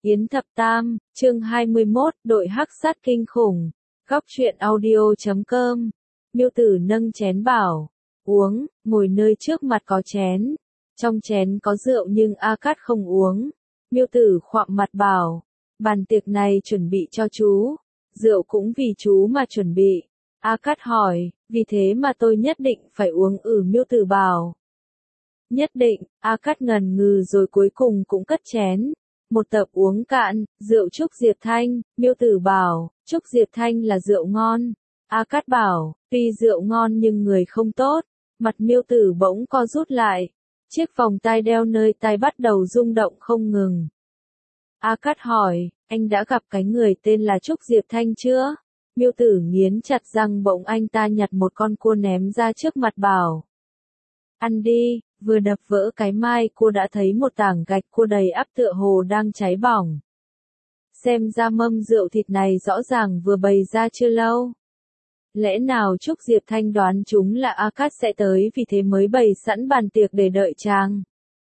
Yến Thập Tam, chương 21, đội hắc sát kinh khủng. Góc truyện audio.com. Miêu Tử nâng chén bảo, uống, ngồi nơi trước mặt có chén. Trong chén có rượu nhưng A Cát không uống. Miêu Tử khoạm mặt bảo, bàn tiệc này chuẩn bị cho chú. Rượu cũng vì chú mà chuẩn bị. A Cát hỏi, vì thế mà tôi nhất định phải uống. Miêu Tử bảo. Nhất định, A Cát ngần ngừ rồi cuối cùng cũng cất chén. Một tập uống cạn, rượu Trúc Diệp Thanh. Miêu Tử bảo, Trúc Diệp Thanh là rượu ngon. A Cát bảo, tuy rượu ngon nhưng người không tốt. Mặt Miêu Tử bỗng co rút lại. Chiếc vòng tai đeo nơi tai bắt đầu rung động không ngừng. A Cát hỏi, anh đã gặp cái người tên là Trúc Diệp Thanh chưa? Miêu Tử nghiến chặt răng, bỗng anh ta nhặt một con cua ném ra trước mặt bảo. Ăn đi. Vừa đập vỡ cái mai cô đã thấy một tảng gạch cua đầy ắp tựa hồ đang cháy bỏng. Xem ra mâm rượu thịt này rõ ràng vừa bày ra chưa lâu. Lẽ nào Trúc Diệp Thanh đoán chúng là A Cát sẽ tới vì thế mới bày sẵn bàn tiệc để đợi chàng.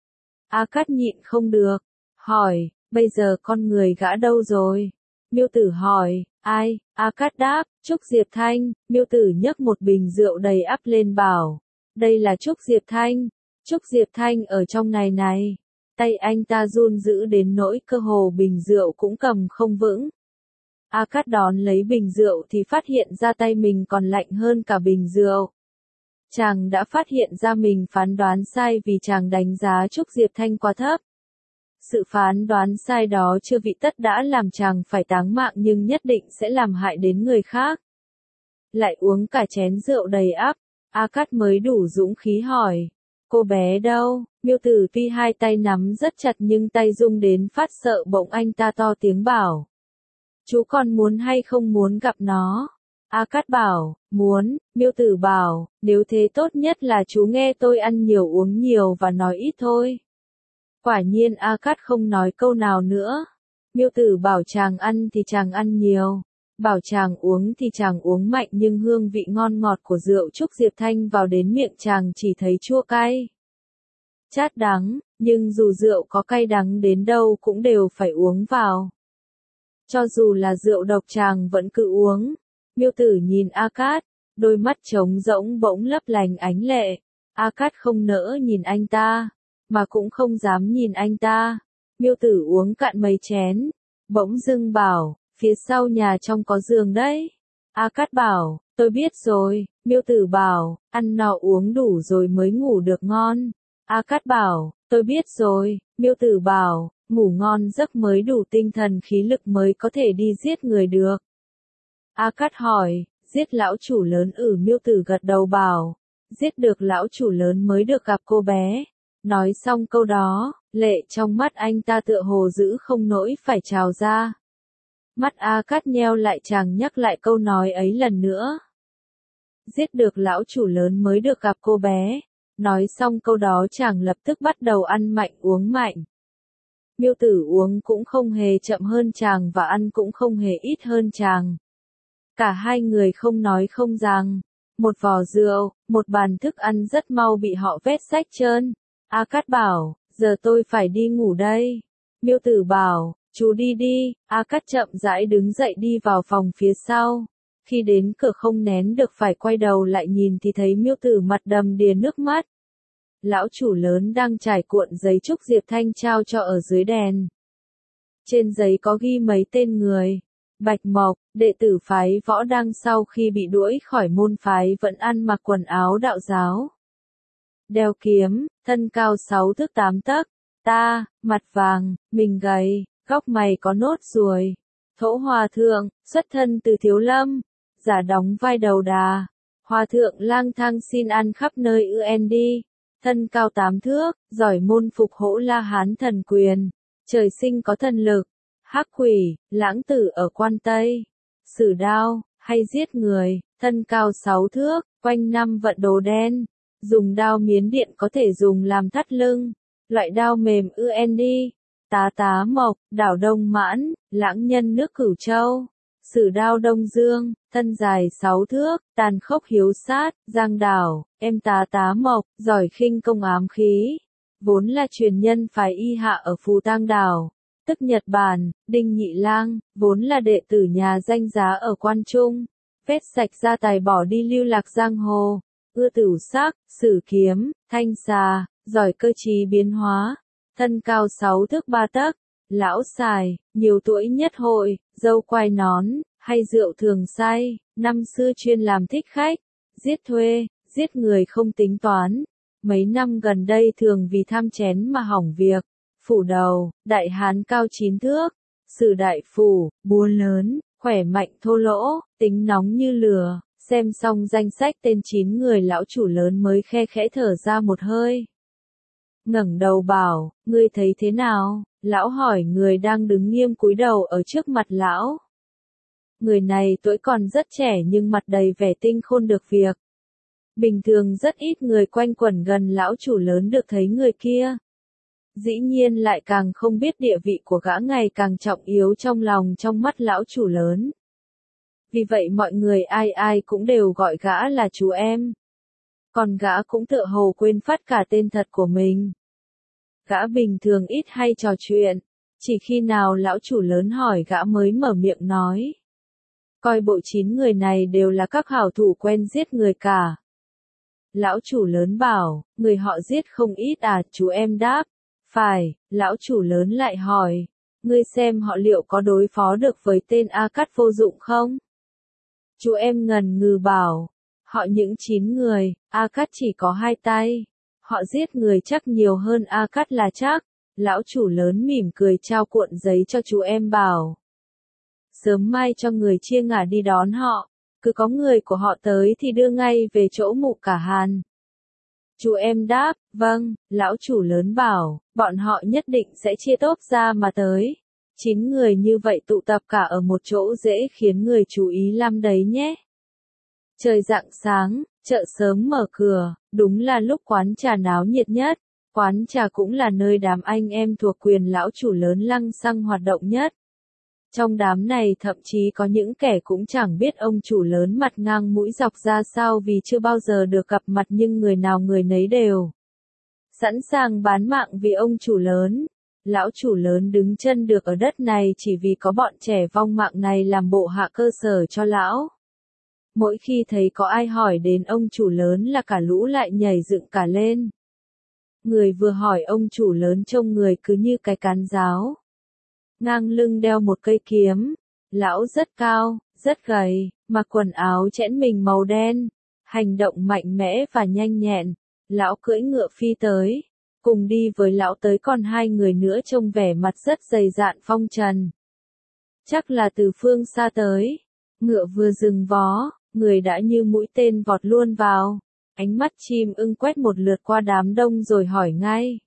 A Cát nhịn không được, hỏi, bây giờ con người gã đâu rồi? Miêu Tử hỏi, ai? A Cát đáp, Trúc Diệp Thanh. Miêu Tử nhấc một bình rượu đầy ắp lên bảo, đây là Trúc Diệp Thanh. Trúc Diệp Thanh ở trong này. Tay anh ta run dữ đến nỗi cơ hồ bình rượu cũng cầm không vững. A Cát đón lấy bình rượu thì phát hiện ra tay mình còn lạnh hơn cả bình rượu. Chàng đã phát hiện ra mình phán đoán sai vì chàng đánh giá Trúc Diệp Thanh quá thấp. Sự phán đoán sai đó chưa vị tất đã làm chàng phải táng mạng nhưng nhất định sẽ làm hại đến người khác. Lại uống cả chén rượu đầy ắp, A Cát mới đủ dũng khí hỏi. Cô bé đâu? Miêu Tử tuy hai tay nắm rất chặt nhưng tay rung đến phát sợ, bỗng anh ta to tiếng bảo. Chú còn muốn hay không muốn gặp nó? A Cát bảo, muốn. Miêu Tử bảo, nếu thế tốt nhất là chú nghe tôi ăn nhiều uống nhiều và nói ít thôi. Quả nhiên A Cát không nói câu nào nữa. Miêu Tử bảo chàng ăn thì chàng ăn nhiều. Bảo chàng uống thì chàng uống mạnh nhưng hương vị ngon ngọt của rượu Trúc Diệp Thanh vào đến miệng chàng chỉ thấy chua cay. Chát đắng, nhưng dù rượu có cay đắng đến đâu cũng đều phải uống vào. Cho dù là rượu độc chàng vẫn cứ uống. Miêu Tử nhìn A Cát, đôi mắt trống rỗng bỗng lấp lánh ánh lệ. A Cát không nỡ nhìn anh ta, mà cũng không dám nhìn anh ta. Miêu Tử uống cạn mấy chén, bỗng dưng bảo, phía sau nhà trong có giường đấy. A Cát bảo, tôi biết rồi. Miêu Tử bảo, ăn no uống đủ rồi mới ngủ được ngon. A Cát bảo, tôi biết rồi. Miêu Tử bảo, ngủ ngon giấc mới đủ tinh thần khí lực mới có thể đi giết người được. A Cát hỏi, giết lão chủ lớn? Miêu Tử gật đầu bảo, giết được lão chủ lớn mới được gặp cô bé. Nói xong câu đó, lệ trong mắt anh ta tựa hồ giữ không nổi phải trào ra. Mắt A Cát nheo lại, chàng nhắc lại câu nói ấy lần nữa. Giết được lão chủ lớn mới được gặp cô bé. Nói xong câu đó chàng lập tức bắt đầu ăn mạnh uống mạnh. Miêu Tử uống cũng không hề chậm hơn chàng và ăn cũng không hề ít hơn chàng. Cả hai người không nói không rằng. Một vò rượu, một bàn thức ăn rất mau bị họ vét sạch trơn. A Cát bảo, giờ tôi phải đi ngủ đây. Miêu Tử bảo, chú đi đi. A Cát chậm rãi đứng dậy đi vào phòng phía sau. Khi đến cửa không nén được phải quay đầu lại nhìn thì thấy Miêu Tử mặt đầm đìa nước mắt. Lão chủ lớn đang trải cuộn giấy Trúc Diệp Thanh trao cho ở dưới đèn. Trên giấy có ghi mấy tên người. Bạch Mộc, đệ tử phái Võ Đăng sau khi bị đuổi khỏi môn phái vẫn ăn mặc quần áo đạo giáo. Đeo kiếm, thân cao 6 thước 8 tấc. Ta, mặt vàng, mình gầy, góc mày có nốt ruồi. Thỗ Hòa Thượng, xuất thân từ Thiếu Lâm, giả đóng vai đầu đà. Hòa Thượng lang thang xin ăn khắp nơi đi. Thân cao 8 thước, giỏi môn phục Hỗ La Hán thần quyền. Trời sinh có thần lực. Hắc quỷ, lãng tử ở Quan Tây. Sử đao, hay giết người, thân cao 6 thước, quanh năm vận đồ đen. Dùng đao Miến Điện có thể dùng làm thắt lưng. Loại đao mềm đi. Tá Mộc, đảo Đông Mãn, lãng nhân nước Cửu Châu. Sử đao Đông Dương, thân dài 6 thước, tàn khốc hiếu sát, Giang Đảo, em Tá Mộc, giỏi khinh công ám khí. Vốn là truyền nhân phái Y Hạ ở Phù Tang Đảo. tức Nhật Bản, Đinh Nhị Lang, vốn là đệ tử nhà danh giá ở Quan Trung, vét sạch gia tài bỏ đi lưu lạc giang hồ, ưa tửu sắc, sử kiếm, thanh xà, giỏi cơ trí biến hóa, thân cao 6 thước 3 tấc, lão xài, nhiều tuổi nhất hội, dâu quai nón, hay rượu thường say, năm xưa chuyên làm thích khách, giết thuê, giết người không tính toán. Mấy năm gần đây thường vì tham chén mà hỏng việc. Phủ đầu, đại hán cao 9 thước, sử đại phủ, búa lớn, khỏe mạnh thô lỗ, tính nóng như lửa. Xem xong danh sách tên 9 người lão chủ lớn mới khe khẽ thở ra một hơi. Ngẩng đầu bảo, ngươi thấy thế nào? Lão hỏi người đang đứng nghiêm cúi đầu ở trước mặt lão. Người này tuổi còn rất trẻ nhưng mặt đầy vẻ tinh khôn được việc. Bình thường rất ít người quanh quẩn gần lão chủ lớn được thấy người kia. Dĩ nhiên lại càng không biết địa vị của gã ngày càng trọng yếu trong lòng trong mắt lão chủ lớn. Vì vậy mọi người ai ai cũng đều gọi gã là chú em. Còn gã cũng tựa hồ quên phát cả tên thật của mình. Gã bình thường ít hay trò chuyện, chỉ khi nào lão chủ lớn hỏi gã mới mở miệng nói. Coi bộ 9 người này đều là các hảo thủ quen giết người cả. Lão chủ lớn bảo, người họ giết không ít à, chú em đáp. Phải, lão chủ lớn lại hỏi, ngươi xem họ liệu có đối phó được với tên A Cát vô dụng không? Chú em ngần ngừ bảo, họ những 9 người, A Cát chỉ có 2 tay. Họ giết người chắc nhiều hơn A Cát là chắc. Lão chủ lớn mỉm cười trao cuộn giấy cho chú em bảo. Sớm mai cho người chia ngả đi đón họ, cứ có người của họ tới thì đưa ngay về chỗ Mụ Cả Hàn. Chú em đáp, vâng, lão chủ lớn bảo, bọn họ nhất định sẽ chia tốp ra mà tới. 9 người như vậy tụ tập cả ở một chỗ dễ khiến người chú ý lắm đấy nhé. Trời rạng sáng, chợ sớm mở cửa, đúng là lúc quán trà náo nhiệt nhất. Quán trà cũng là nơi đám anh em thuộc quyền lão chủ lớn lăng xăng hoạt động nhất. Trong đám này thậm chí có những kẻ cũng chẳng biết ông chủ lớn mặt ngang mũi dọc ra sao vì chưa bao giờ được gặp mặt nhưng người nào người nấy đều sẵn sàng bán mạng vì ông chủ lớn. Lão chủ lớn đứng chân được ở đất này chỉ vì có bọn trẻ vong mạng này làm bộ hạ cơ sở cho lão. Mỗi khi thấy có ai hỏi đến ông chủ lớn là cả lũ lại nhảy dựng cả lên. Người vừa hỏi ông chủ lớn trông người cứ như cái cán giáo. Ngang lưng đeo một cây kiếm. Lão rất cao, rất gầy, mặc quần áo chẽn mình màu đen. Hành động mạnh mẽ và nhanh nhẹn. Lão cưỡi ngựa phi tới. Cùng đi với lão tới còn 2 người nữa trông vẻ mặt rất dày dạn phong trần. Chắc là từ phương xa tới. Ngựa vừa dừng vó, người đã như mũi tên vọt luôn vào. Ánh mắt chim ưng quét một lượt qua đám đông rồi hỏi ngay.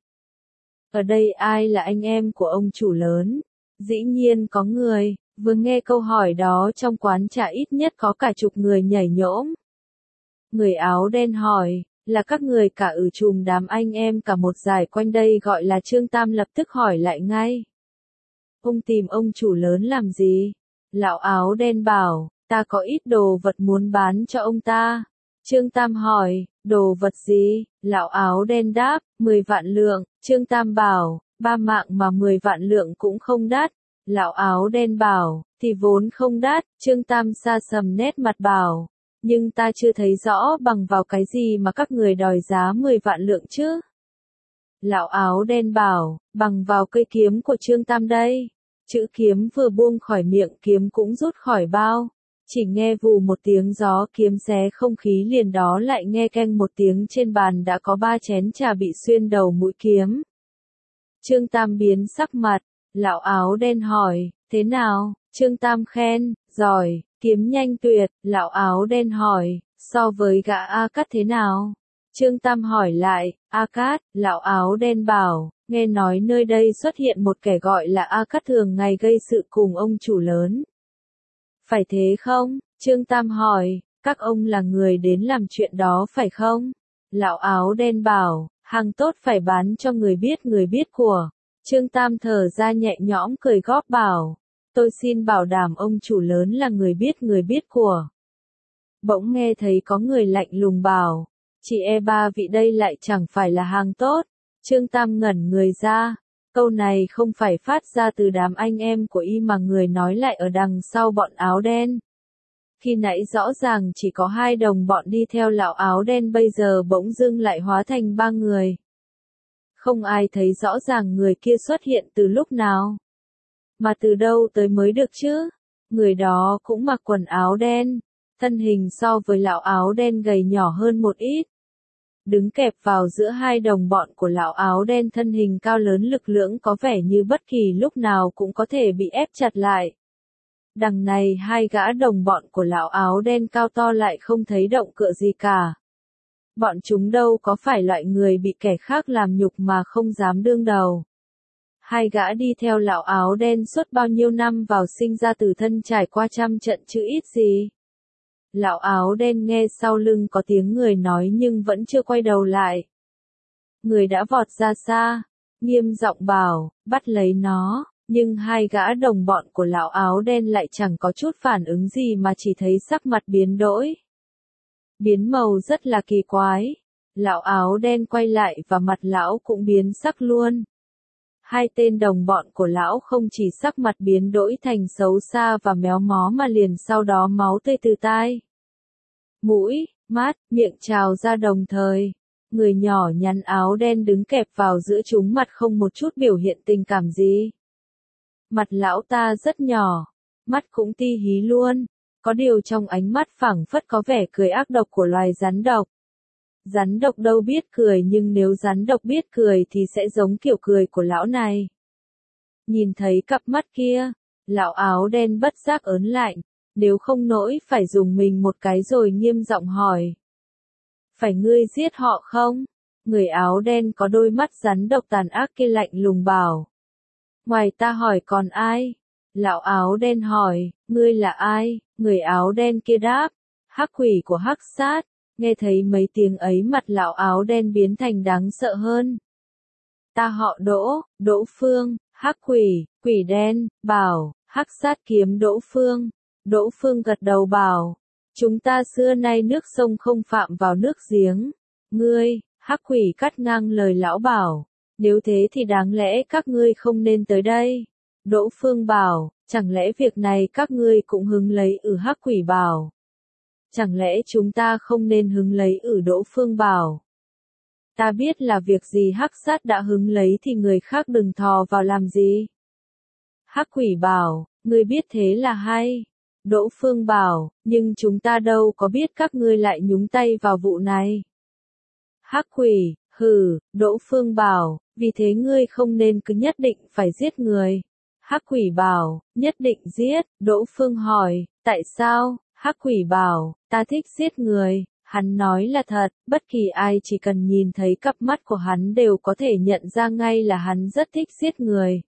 Ở đây ai là anh em của ông chủ lớn? Dĩ nhiên có người, vừa nghe câu hỏi đó trong quán trà ít nhất có cả chục người nhảy nhổm. Người áo đen hỏi, là các người cả chùm đám anh em cả một dải quanh đây gọi là Trương Tam lập tức hỏi lại ngay. Ông tìm ông chủ lớn làm gì? Lão áo đen bảo, ta có ít đồ vật muốn bán cho ông ta. Trương Tam hỏi, đồ vật gì? Lão áo đen đáp, 10 vạn lượng. Trương Tam bảo, 3 mạng mà 10 vạn lượng cũng không đắt. Lão áo đen bảo, thì vốn không đắt. Trương Tam sa sầm nét mặt bảo, nhưng ta chưa thấy rõ bằng vào cái gì mà các người đòi giá 10 vạn lượng chứ. Lão áo đen bảo, bằng vào cây kiếm của Trương Tam đây. Chữ kiếm vừa buông khỏi miệng kiếm cũng rút khỏi bao. Chỉ nghe vù một tiếng gió kiếm xé không khí liền đó lại nghe keng một tiếng trên bàn đã có 3 chén trà bị xuyên đầu mũi kiếm. Trương Tam biến sắc mặt, lão áo đen hỏi, thế nào? Trương Tam khen, giỏi, kiếm nhanh tuyệt. Lão áo đen hỏi, so với gã A Cát thế nào? Trương Tam hỏi lại, A Cát, lão áo đen bảo, nghe nói nơi đây xuất hiện một kẻ gọi là A Cát thường ngày gây sự cùng ông chủ lớn. Phải thế không? Trương Tam hỏi, các ông là người đến làm chuyện đó phải không? Lão áo đen bảo, hàng tốt phải bán cho người biết của. Trương Tam thở ra nhẹ nhõm cười góp bảo, tôi xin bảo đảm ông chủ lớn là người biết của. Bỗng nghe thấy có người lạnh lùng bảo, chị ba vị đây lại chẳng phải là hàng tốt. Trương Tam ngẩn người ra, Câu này không phải phát ra từ đám anh em của y mà người nói lại ở đằng sau bọn áo đen. Khi nãy rõ ràng chỉ có 2 đồng bọn đi theo lão áo đen, bây giờ bỗng dưng lại hóa thành 3 người. Không ai thấy rõ ràng người kia xuất hiện từ lúc nào. Mà từ đâu tới mới được chứ? Người đó cũng mặc quần áo đen, thân hình so với lão áo đen gầy nhỏ hơn một ít. Đứng kẹp vào giữa 2 đồng bọn của lão áo đen, thân hình cao lớn lực lưỡng có vẻ như bất kỳ lúc nào cũng có thể bị ép chặt lại. Đằng này 2 gã đồng bọn của lão áo đen cao to lại không thấy động cựa gì cả. Bọn chúng đâu có phải loại người bị kẻ khác làm nhục mà không dám đương đầu. 2 gã đi theo lão áo đen suốt bao nhiêu năm vào sinh ra tử thân, trải qua trăm trận chứ ít gì. Lão áo đen nghe sau lưng có tiếng người nói nhưng vẫn chưa quay đầu lại. Người đã vọt ra xa, nghiêm giọng bảo, bắt lấy nó, nhưng 2 gã đồng bọn của lão áo đen lại chẳng có chút phản ứng gì mà chỉ thấy sắc mặt biến đổi. Biến màu rất là kỳ quái. Lão áo đen quay lại và mặt lão cũng biến sắc luôn. 2 tên đồng bọn của lão không chỉ sắc mặt biến đổi thành xấu xa và méo mó mà liền sau đó máu tươi từ tai, mũi, mắt, miệng trào ra đồng thời. Người nhỏ nhắn áo đen đứng kẹp vào giữa chúng, mặt không một chút biểu hiện tình cảm gì. Mặt lão ta rất nhỏ, mắt cũng ti hí luôn, có điều trong ánh mắt phảng phất có vẻ cười ác độc của loài rắn độc. Rắn độc đâu biết cười, nhưng nếu rắn độc biết cười thì sẽ giống kiểu cười của lão này. Nhìn thấy cặp mắt kia, lão áo đen bất giác ớn lạnh, nếu không nỗi phải dùng mình một cái rồi nghiêm giọng hỏi. Phải ngươi giết họ không? Người áo đen có đôi mắt rắn độc tàn ác kia lạnh lùng bảo. Ngoài ta hỏi còn ai? Lão áo đen hỏi, ngươi là ai? Người áo đen kia đáp, hắc quỷ của Hắc Sát. Nghe thấy mấy tiếng ấy mặt lão áo đen biến thành đáng sợ hơn. Ta họ Đỗ, Đỗ Phương, hắc quỷ, quỷ đen, bảo, Hắc Sát kiếm Đỗ Phương. Đỗ Phương gật đầu bảo, chúng ta xưa nay nước sông không phạm vào nước giếng. Ngươi, hắc quỷ cắt ngang lời lão bảo, nếu thế thì đáng lẽ các ngươi không nên tới đây. Đỗ Phương bảo, chẳng lẽ việc này các ngươi cũng hứng lấy? Hắc quỷ bảo. Chẳng lẽ chúng ta không nên hứng lấy? Đỗ Phương bảo. Ta biết là việc gì Hắc Sát đã hứng lấy thì người khác đừng thò vào làm gì. Hắc quỷ bảo, ngươi biết thế là hay. Đỗ Phương bảo, nhưng chúng ta đâu có biết các ngươi lại nhúng tay vào vụ này. Hắc quỷ, hừ, Đỗ Phương bảo, vì thế ngươi không nên cứ nhất định phải giết người. Hắc quỷ bảo, nhất định giết. Đỗ Phương hỏi, tại sao? Hắc quỷ bảo, ta thích giết người. Hắn nói là thật, bất kỳ ai chỉ cần nhìn thấy cặp mắt của hắn đều có thể nhận ra ngay là hắn rất thích giết người.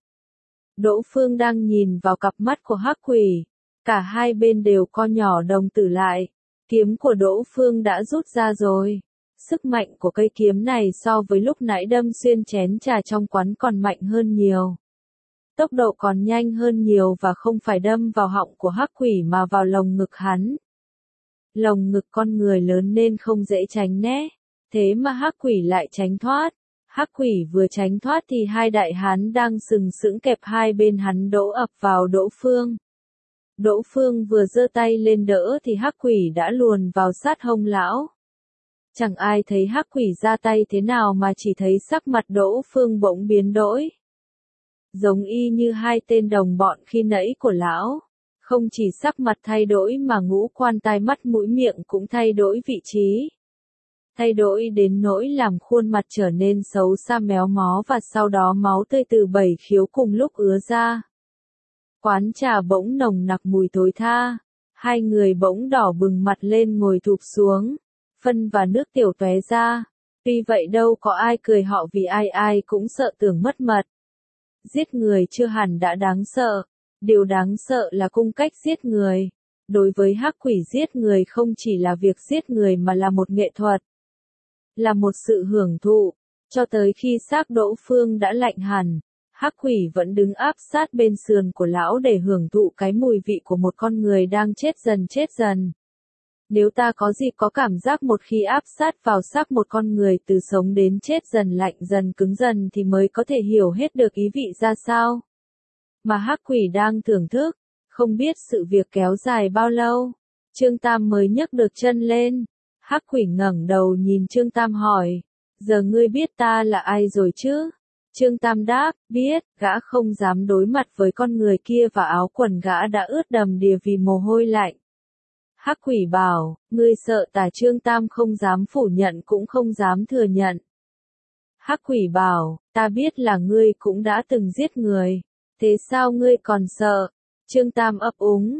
Đỗ Phương đang nhìn vào cặp mắt của hắc quỷ. Cả hai bên đều co nhỏ đồng tử lại. Kiếm của Đỗ Phương đã rút ra rồi. Sức mạnh của cây kiếm này so với lúc nãy đâm xuyên chén trà trong quán còn mạnh hơn nhiều. Tốc độ còn nhanh hơn nhiều và không phải đâm vào họng của hắc quỷ mà vào lồng ngực hắn. Lồng ngực con người lớn nên không dễ tránh né. Thế mà hắc quỷ lại tránh thoát. Hắc quỷ vừa tránh thoát thì 2 đại hán đang sừng sững kẹp hai bên hắn đổ ập vào Đỗ Phương. Đỗ Phương vừa giơ tay lên đỡ thì hắc quỷ đã luồn vào sát hông lão. Chẳng ai thấy hắc quỷ ra tay thế nào mà chỉ thấy sắc mặt Đỗ Phương bỗng biến đổi. Giống y như 2 tên đồng bọn khi nãy của lão. Không chỉ sắc mặt thay đổi mà ngũ quan tai mắt mũi miệng cũng thay đổi vị trí. Thay đổi đến nỗi làm khuôn mặt trở nên xấu xa méo mó và sau đó máu tươi từ 7 khiếu cùng lúc ứa ra. Quán trà bỗng nồng nặc mùi thối tha. 2 người bỗng đỏ bừng mặt lên ngồi thụp xuống. Phân và nước tiểu tóe ra. Tuy vậy đâu có ai cười họ vì ai cũng sợ tưởng mất mật. Giết người chưa hẳn đã đáng sợ. Điều đáng sợ là cung cách giết người. Đối với hắc quỷ giết người không chỉ là việc giết người mà là một nghệ thuật. Là một sự hưởng thụ. Cho tới khi xác Đỗ Phương đã lạnh hẳn, hắc quỷ vẫn đứng áp sát bên sườn của lão để hưởng thụ cái mùi vị của một con người đang chết dần chết dần. Nếu ta có dịp có cảm giác một khi áp sát vào xác một con người từ sống đến chết dần lạnh dần cứng dần thì mới có thể hiểu hết được ý vị ra sao. Mà hắc quỷ đang thưởng thức, không biết sự việc kéo dài bao lâu. Trương Tam mới nhấc được chân lên. Hắc quỷ ngẩng đầu nhìn Trương Tam hỏi, giờ ngươi biết ta là ai rồi chứ? Trương Tam đáp, biết, gã không dám đối mặt với con người kia và áo quần gã đã ướt đầm đìa vì mồ hôi lạnh. Hắc quỷ bảo, ngươi sợ ta? Trương Tam không dám phủ nhận cũng không dám thừa nhận. Hắc quỷ bảo, ta biết là ngươi cũng đã từng giết người, thế sao ngươi còn sợ? Trương Tam ấp úng,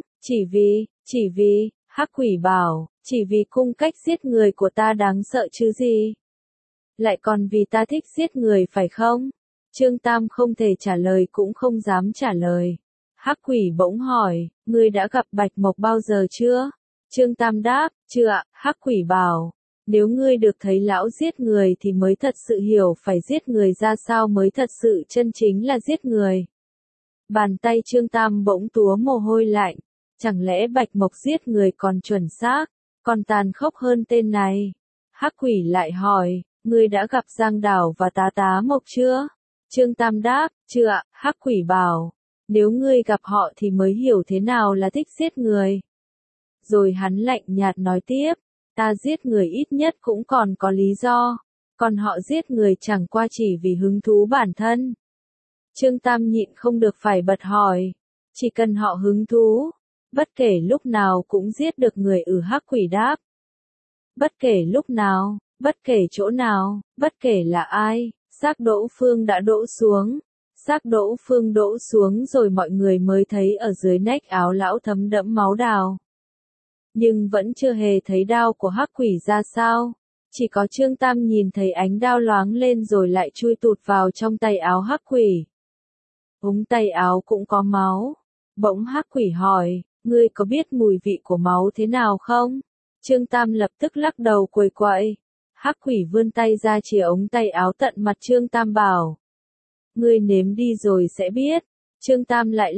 chỉ vì, hắc quỷ bảo, chỉ vì cung cách giết người của ta đáng sợ chứ gì? Lại còn vì ta thích giết người phải không? Trương Tam không thể trả lời cũng không dám trả lời. Hắc quỷ bỗng hỏi, ngươi đã gặp Bạch Mộc bao giờ chưa? Trương Tam đáp, chưa ạ. Hắc quỷ bảo, nếu ngươi được thấy lão giết người thì mới thật sự hiểu phải giết người ra sao mới thật sự chân chính là giết người. Bàn tay Trương Tam bỗng túa mồ hôi lạnh, chẳng lẽ Bạch Mộc giết người còn chuẩn xác, còn tàn khốc hơn tên này? Hắc quỷ lại hỏi, ngươi đã gặp Giang Đảo và Tá Mộc chưa? Trương Tam đáp, chưa ạ. Hắc quỷ bảo, nếu ngươi gặp họ thì mới hiểu thế nào là thích giết người. Rồi hắn lạnh nhạt nói tiếp, ta giết người ít nhất cũng còn có lý do, còn họ giết người chẳng qua chỉ vì hứng thú bản thân. Trương Tam nhịn không được phải bật hỏi, chỉ cần họ hứng thú, bất kể lúc nào cũng giết được người. Hắc quỷ đáp, bất kể lúc nào, bất kể chỗ nào, bất kể là ai. Xác Đỗ Phương đã đỗ xuống. Xác Đỗ Phương đỗ xuống rồi mọi người mới thấy ở dưới nách áo lão thấm đẫm máu đào. Nhưng vẫn chưa hề thấy đao của hắc quỷ ra sao. Chỉ có Trương Tam nhìn thấy ánh đao loáng lên rồi lại chui tụt vào trong tay áo hắc quỷ. Ống tay áo cũng có máu. Bỗng hắc quỷ hỏi, ngươi có biết mùi vị của máu thế nào không? Trương Tam lập tức lắc đầu quầy quậy. Hắc quỷ vươn tay ra chìa ống tay áo tận mặt Trương Tam bảo, ngươi nếm đi rồi sẽ biết. Trương Tam lại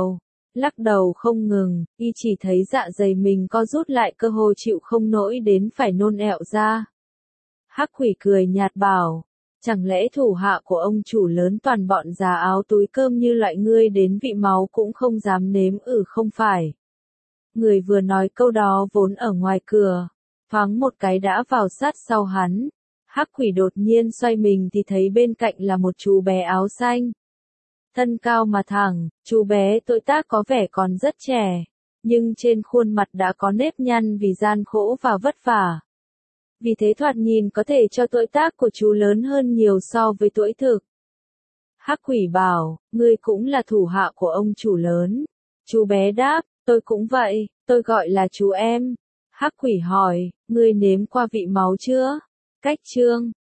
lắc đầu không ngừng, y chỉ thấy dạ dày mình co rút lại cơ hồ chịu không nổi đến phải nôn ẹo ra. Hắc quỷ cười nhạt bảo, chẳng lẽ thủ hạ của ông chủ lớn toàn bọn già áo túi cơm như loại ngươi đến vị máu cũng không dám nếm? Không phải. Người vừa nói câu đó vốn ở ngoài cửa, thoáng một cái đã vào sát sau hắn. Hắc quỷ đột nhiên xoay mình thì thấy bên cạnh là một chú bé áo xanh. Thân cao mà thẳng, chú bé tội tác có vẻ còn rất trẻ, nhưng trên khuôn mặt đã có nếp nhăn vì gian khổ và vất vả. Vì thế thoạt nhìn có thể cho tuổi tác của chú lớn hơn nhiều so với tuổi thực. Hắc quỷ bảo, ngươi cũng là thủ hạ của ông chủ lớn. Chú bé đáp, tôi cũng vậy, tôi gọi là chú em. Hắc quỷ hỏi, ngươi nếm qua vị máu chưa? Cách Trương